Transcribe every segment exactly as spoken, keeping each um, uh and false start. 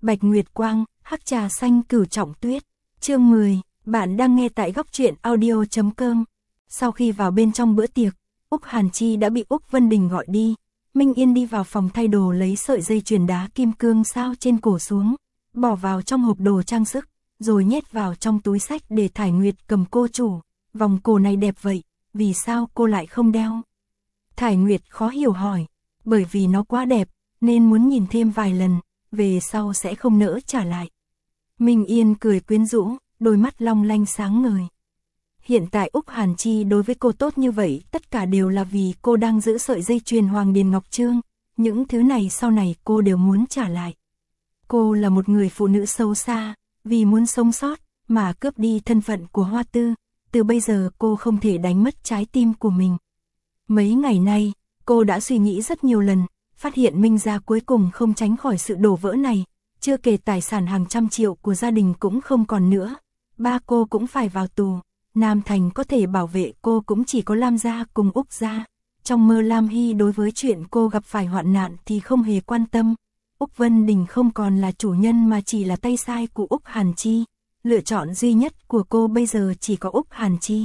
Bạch Nguyệt Quang, hắc trà xanh cửu trọng tuyết. Chương mười, bạn đang nghe tại góc truyện audio chấm com. Sau khi vào bên trong bữa tiệc, Úc Hàn Chi đã bị Úc Vân Đình gọi đi. Minh Yên đi vào phòng thay đồ lấy sợi dây chuyền đá kim cương sao trên cổ xuống, bỏ vào trong hộp đồ trang sức, rồi nhét vào trong túi xách để Thải Nguyệt cầm. Cô chủ, vòng cổ này đẹp vậy, vì sao cô lại không đeo? Thải Nguyệt khó hiểu hỏi, bởi vì nó quá đẹp, nên muốn nhìn thêm vài lần, về sau sẽ không nỡ trả lại. Minh Yên cười quyến rũ, đôi mắt long lanh sáng ngời. Hiện tại Úc Hàn Chi đối với cô tốt như vậy, tất cả đều là vì cô đang giữ sợi dây chuyền Hoàng Điền Ngọc Trương, những thứ này sau này cô đều muốn trả lại. Cô là một người phụ nữ xấu xa, vì muốn sống sót, mà cướp đi thân phận của Hoa Tư, từ bây giờ cô không thể đánh mất trái tim của mình. Mấy ngày nay, cô đã suy nghĩ rất nhiều lần, phát hiện Minh gia cuối cùng không tránh khỏi sự đổ vỡ này, chưa kể tài sản hàng trăm triệu của gia đình cũng không còn nữa, ba cô cũng phải vào tù, Nam Thành có thể bảo vệ cô cũng chỉ có Lam gia cùng Úc gia. Trong mơ Lam Hy đối với chuyện cô gặp phải hoạn nạn thì không hề quan tâm. Úc Vân Đình không còn là chủ nhân mà chỉ là tay sai của Úc Hàn Chi, lựa chọn duy nhất của cô bây giờ chỉ có Úc Hàn Chi.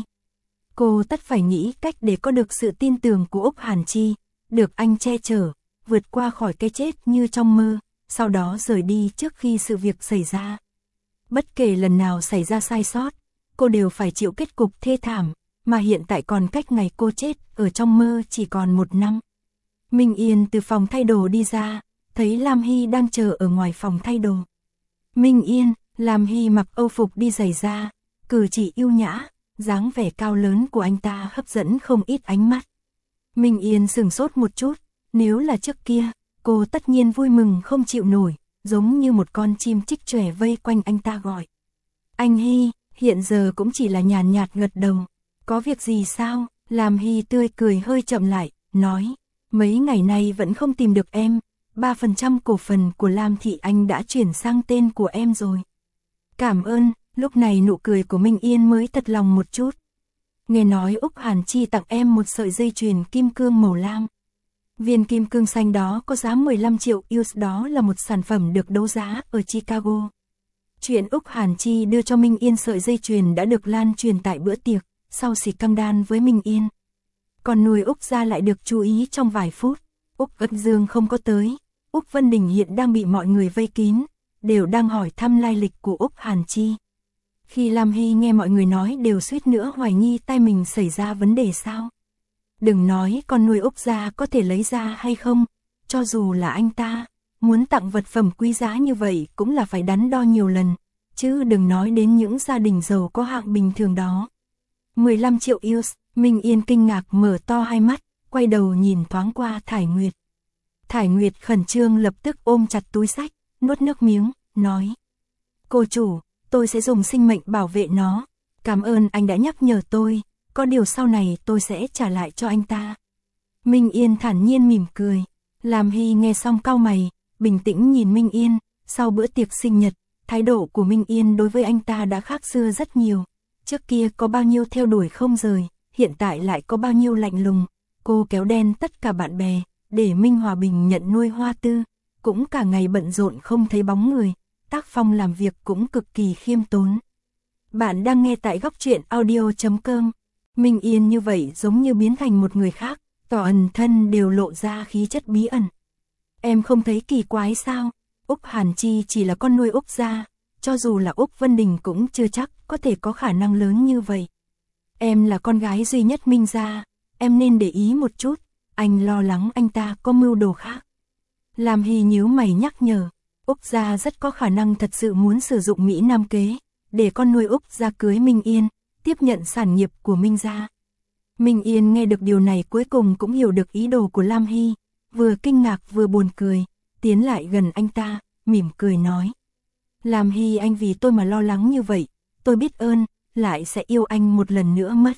Cô tất phải nghĩ cách để có được sự tin tưởng của Úc Hàn Chi, được anh che chở, vượt qua khỏi cái chết như trong mơ, sau đó rời đi trước khi sự việc xảy ra. Bất kể lần nào xảy ra sai sót, cô đều phải chịu kết cục thê thảm, mà hiện tại còn cách ngày cô chết ở trong mơ chỉ còn một năm. Minh Yên từ phòng thay đồ đi ra, thấy Lam Hy đang chờ ở ngoài phòng thay đồ. Minh Yên, Lam Hy mặc âu phục đi giày da, cử chỉ yêu nhã, dáng vẻ cao lớn của anh ta hấp dẫn không ít ánh mắt. Minh Yên sửng sốt một chút, nếu là trước kia, cô tất nhiên vui mừng không chịu nổi, giống như một con chim chích chòe vây quanh anh ta gọi. Anh Hy, hiện giờ cũng chỉ là nhàn nhạt gật đầu. Có việc gì sao? Lam Hy tươi cười hơi chậm lại, nói, mấy ngày nay vẫn không tìm được em, ba phần trăm cổ phần của Lam Thị Anh đã chuyển sang tên của em rồi. Cảm ơn, lúc này nụ cười của Minh Yên mới thật lòng một chút. Nghe nói Úc Hàn Chi tặng em một sợi dây chuyền kim cương màu lam. Viên kim cương xanh đó có giá mười lăm triệu đô la, đó là một sản phẩm được đấu giá ở Chicago. Chuyện Úc Hàn Chi đưa cho Minh Yên sợi dây chuyền đã được lan truyền tại bữa tiệc, sau xì căng đan với Minh Yên. Còn nuôi Úc gia lại được chú ý trong vài phút, Úc Ân Dương không có tới, Úc Vân Đình hiện đang bị mọi người vây kín, đều đang hỏi thăm lai lịch của Úc Hàn Chi. Khi Lam Hy nghe mọi người nói đều suýt nữa hoài nghi tai mình xảy ra vấn đề sao. Đừng nói con nuôi Úc gia có thể lấy ra hay không, cho dù là anh ta, muốn tặng vật phẩm quý giá như vậy cũng là phải đắn đo nhiều lần, chứ đừng nói đến những gia đình giàu có hạng bình thường đó. mười lăm triệu đô la, Minh Yên kinh ngạc mở to hai mắt, quay đầu nhìn thoáng qua Thải Nguyệt. Thải Nguyệt khẩn trương lập tức ôm chặt túi xách, nuốt nước miếng, nói. Cô chủ, tôi sẽ dùng sinh mệnh bảo vệ nó, cảm ơn anh đã nhắc nhở tôi, có điều sau này tôi sẽ trả lại cho anh ta. Minh Yên thản nhiên mỉm cười, Lam Hy nghe xong cau mày, bình tĩnh nhìn Minh Yên, sau bữa tiệc sinh nhật, thái độ của Minh Yên đối với anh ta đã khác xưa rất nhiều. Trước kia có bao nhiêu theo đuổi không rời, hiện tại lại có bao nhiêu lạnh lùng. Cô kéo đen tất cả bạn bè, để Minh Hòa Bình nhận nuôi Hoa Tư, cũng cả ngày bận rộn không thấy bóng người, tác phong làm việc cũng cực kỳ khiêm tốn. Bạn đang nghe tại góc truyện audio chấm com. Minh Yên như vậy giống như biến thành một người khác, tỏ ẩn thân đều lộ ra khí chất bí ẩn. Em không thấy kỳ quái sao? Úc Hàn Chi chỉ là con nuôi Úc gia, cho dù là Úc Vân Đình cũng chưa chắc có thể có khả năng lớn như vậy. Em là con gái duy nhất Minh gia, em nên để ý một chút, anh lo lắng anh ta có mưu đồ khác. Lam Hy nhíu mày nhắc nhở, Úc gia rất có khả năng thật sự muốn sử dụng Mỹ Nam kế, để con nuôi Úc gia cưới Minh Yên, tiếp nhận sản nghiệp của Minh gia. Minh Yên nghe được điều này cuối cùng cũng hiểu được ý đồ của Lam Hy, vừa kinh ngạc vừa buồn cười, tiến lại gần anh ta, mỉm cười nói. Lam Hy, anh vì tôi mà lo lắng như vậy, tôi biết ơn, lại sẽ yêu anh một lần nữa mất.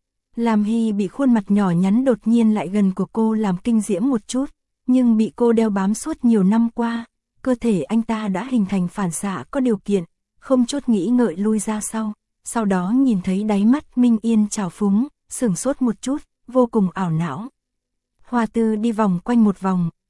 Lam Hy bị khuôn mặt nhỏ nhắn đột nhiên lại gần của cô làm kinh diễm một chút, nhưng bị cô đeo bám suốt nhiều năm qua, cơ thể anh ta đã hình thành phản xạ có điều kiện, không chút nghĩ ngợi lui ra sau, sau đó nhìn thấy đáy mắt Minh Yên trào phúng, sửng sốt một chút, vô cùng ảo não. Hoa Tư đi vòng quanh một vòng,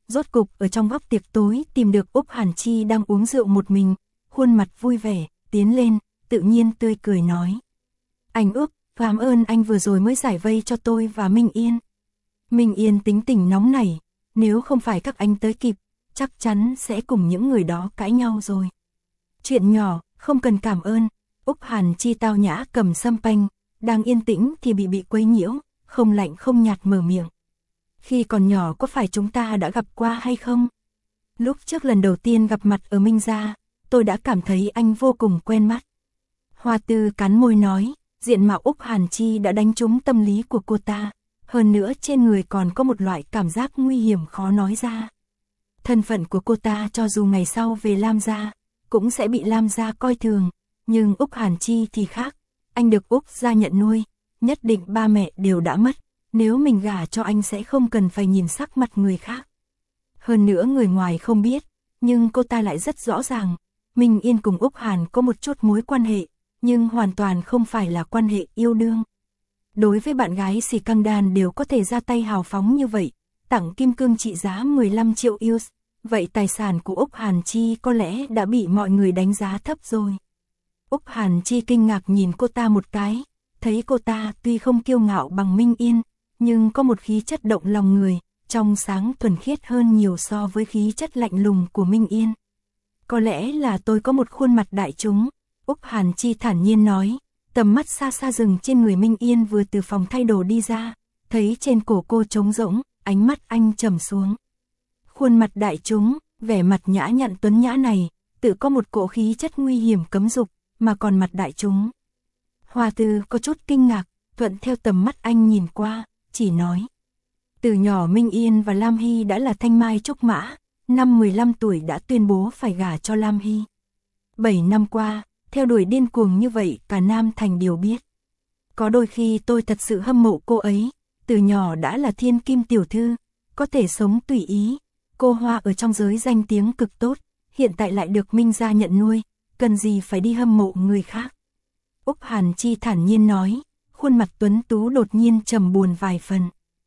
Rốt cục ở trong góc tiệc tối tìm được Úc Hàn Chi đang uống rượu một mình, khuôn mặt vui vẻ, tiến lên, tự nhiên tươi cười nói. Anh Úc, cảm ơn anh vừa rồi mới giải vây cho tôi và Minh Yên. Minh Yên tính tình nóng nảy, nếu không phải các anh tới kịp, chắc chắn sẽ cùng những người đó cãi nhau rồi. Chuyện nhỏ, không cần cảm ơn. Úc Hàn Chi tao nhã cầm sâm panh, đang yên tĩnh thì bị bị quấy nhiễu, không lạnh không nhạt mở miệng. Khi còn nhỏ có phải chúng ta đã gặp qua hay không? Lúc trước lần đầu tiên gặp mặt ở Minh Gia, tôi đã cảm thấy anh vô cùng quen mắt. Hoa Tư cắn môi nói, diện mạo Úc Hàn Chi đã đánh trúng tâm lý của cô ta, hơn nữa trên người còn có một loại cảm giác nguy hiểm khó nói ra. Thân phận của cô ta cho dù ngày sau về Lam Gia, cũng sẽ bị Lam Gia coi thường, nhưng Úc Hàn Chi thì khác, anh được Úc Gia nhận nuôi, nhất định ba mẹ đều đã mất, nếu mình gả cho anh sẽ không cần phải nhìn sắc mặt người khác. Hơn nữa người ngoài không biết, nhưng cô ta lại rất rõ ràng, Minh Yên cùng Úc Hàn có một chút mối quan hệ, nhưng hoàn toàn không phải là quan hệ yêu đương. Đối với bạn gái xì căng đàn đều có thể ra tay hào phóng như vậy, tặng kim cương trị giá mười lăm triệu euro, vậy tài sản của Úc Hàn Chi có lẽ đã bị mọi người đánh giá thấp rồi. Úc Hàn Chi kinh ngạc nhìn cô ta một cái, thấy cô ta tuy không kiêu ngạo bằng Minh Yên, nhưng có một khí chất động lòng người, trong sáng thuần khiết hơn nhiều so với khí chất lạnh lùng của Minh Yên. Có lẽ là tôi có một khuôn mặt đại chúng, Úc Hàn Chi thản nhiên nói, tầm mắt xa xa dừng trên người Minh Yên vừa từ phòng thay đồ đi ra, thấy trên cổ cô trống rỗng, ánh mắt anh trầm xuống. Khuôn mặt đại chúng, vẻ mặt nhã nhặn tuấn nhã này, tự có một cỗ khí chất nguy hiểm cấm dục, mà còn mặt đại chúng. Hoa Tư có chút kinh ngạc, thuận theo tầm mắt anh nhìn qua, chỉ nói. Từ nhỏ Minh Yên và Lam Hy đã là thanh mai trúc mã, năm mười lăm tuổi đã tuyên bố phải gả cho Lam Hy. bảy năm qua, theo đuổi điên cuồng như vậy cả Nam Thành đều biết. Có đôi khi tôi thật sự hâm mộ cô ấy, từ nhỏ đã là thiên kim tiểu thư, có thể sống tùy ý. Cô Hoa ở trong giới danh tiếng cực tốt, hiện tại lại được Minh Gia nhận nuôi, cần gì phải đi hâm mộ người khác. Úc Hàn Chi thản nhiên nói, khuôn mặt tuấn tú đột nhiên trầm buồn vài phần.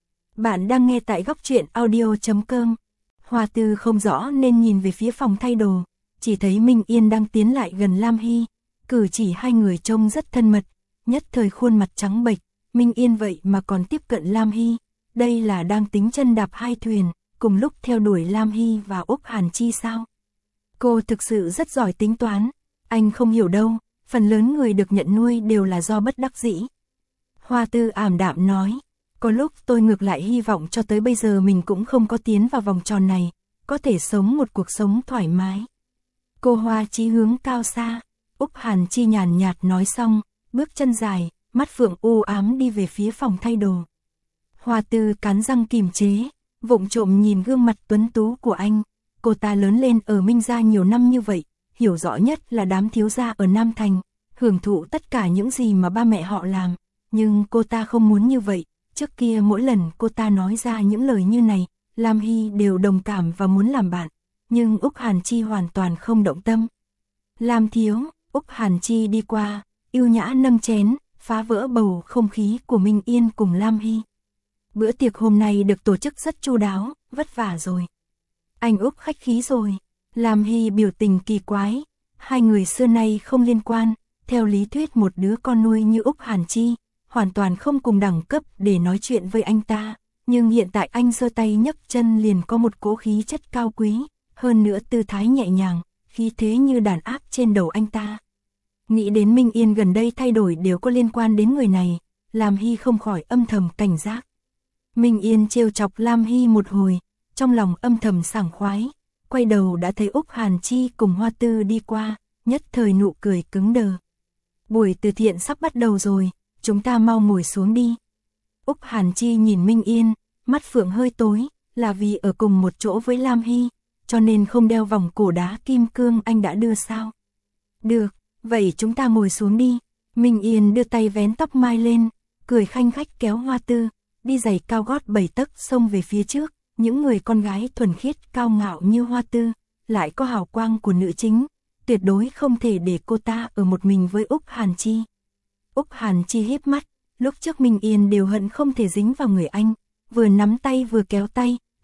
Bạn đang nghe tại góc truyện audio chấm com. Hoa Tư không rõ nên nhìn về phía phòng thay đồ, chỉ thấy Minh Yên đang tiến lại gần Lam Hy, cử chỉ hai người trông rất thân mật, nhất thời khuôn mặt trắng bệch, Minh Yên vậy mà còn tiếp cận Lam Hy, đây là đang tính chân đạp hai thuyền, cùng lúc theo đuổi Lam Hy và Úc Hàn Chi sao? Cô thực sự rất giỏi tính toán, anh không hiểu đâu, phần lớn người được nhận nuôi đều là do bất đắc dĩ. Hoa Tư ảm đạm nói, có lúc tôi ngược lại hy vọng cho tới bây giờ mình cũng không có tiến vào vòng tròn này, có thể sống một cuộc sống thoải mái. Cô Hoa chí hướng cao xa, Úc Hàn Chi nhàn nhạt nói xong, bước chân dài, mắt phượng u ám đi về phía phòng thay đồ. Hoa Tư cắn răng kìm chế, vụng trộm nhìn gương mặt tuấn tú của anh, cô ta lớn lên ở Minh Gia nhiều năm như vậy, hiểu rõ nhất là đám thiếu gia ở Nam Thành, hưởng thụ tất cả những gì mà ba mẹ họ làm, nhưng cô ta không muốn như vậy, trước kia mỗi lần cô ta nói ra những lời như này, Lam Hy đều đồng cảm và muốn làm bạn, nhưng Úc Hàn Chi hoàn toàn không động tâm. Lam thiếu, Úc Hàn Chi đi qua, yêu nhã nâng chén, phá vỡ bầu không khí của Minh Yên cùng Lam Hy. Bữa tiệc hôm nay được tổ chức rất chu đáo, vất vả rồi. Anh Úc khách khí rồi. Lam Hy biểu tình kỳ quái, hai người xưa nay không liên quan, theo lý thuyết một đứa con nuôi như Úc Hàn Chi, hoàn toàn không cùng đẳng cấp để nói chuyện với anh ta, nhưng hiện tại anh giơ tay nhấc chân liền có một cỗ khí chất cao quý, hơn nữa tư thái nhẹ nhàng, khí thế như đàn áp trên đầu anh ta. Nghĩ đến Minh Yên gần đây thay đổi đều có liên quan đến người này, Lam Hy không khỏi âm thầm cảnh giác. Minh Yên trêu chọc Lam Hy một hồi, trong lòng âm thầm sảng khoái, quay đầu đã thấy Úc Hàn Chi cùng Hoa Tư đi qua, nhất thời nụ cười cứng đờ. Buổi từ thiện sắp bắt đầu rồi, chúng ta mau ngồi xuống đi. Úc Hàn Chi nhìn Minh Yên, mắt phượng hơi tối, là vì ở cùng một chỗ với Lam Hy, cho nên không đeo vòng cổ đá kim cương anh đã đưa sao? Được, vậy chúng ta ngồi xuống đi. Minh Yên đưa tay vén tóc mai lên, cười khanh khách kéo Hoa Tư, đi giày cao gót bảy tấc xông về phía trước. Những người con gái thuần khiết cao ngạo như Hoa Tư, lại có hào quang của nữ chính, tuyệt đối không thể để cô ta ở một mình với Úc Hàn Chi. Úc Hàn Chi híp mắt, lúc trước Minh Yên đều hận không thể dính vào người anh, vừa nắm tay vừa kéo tay,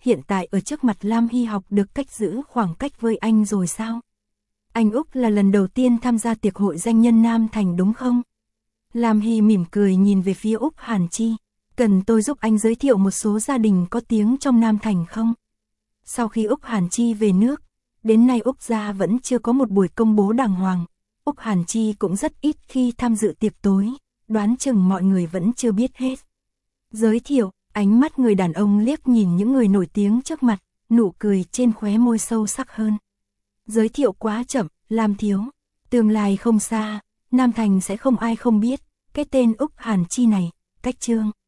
hiện tại ở trước mặt Lam Hy học được cách giữ khoảng cách với anh rồi sao? Anh Úc là lần đầu tiên tham gia tiệc hội danh nhân Nam Thành đúng không? Lam Hy mỉm cười nhìn về phía Úc Hàn Chi. Cần tôi giúp anh giới thiệu một số gia đình có tiếng trong Nam Thành không? Sau khi Úc Hàn Chi về nước, đến nay Úc gia vẫn chưa có một buổi công bố đàng hoàng. Úc Hàn Chi cũng rất ít khi tham dự tiệc tối, đoán chừng mọi người vẫn chưa biết hết. Giới thiệu, ánh mắt người đàn ông liếc nhìn những người nổi tiếng trước mặt, nụ cười trên khóe môi sâu sắc hơn. Giới thiệu quá chậm, Lam thiếu. Tương lai không xa, Nam Thành sẽ không ai không biết, cái tên Úc Hàn Chi này, cách Trương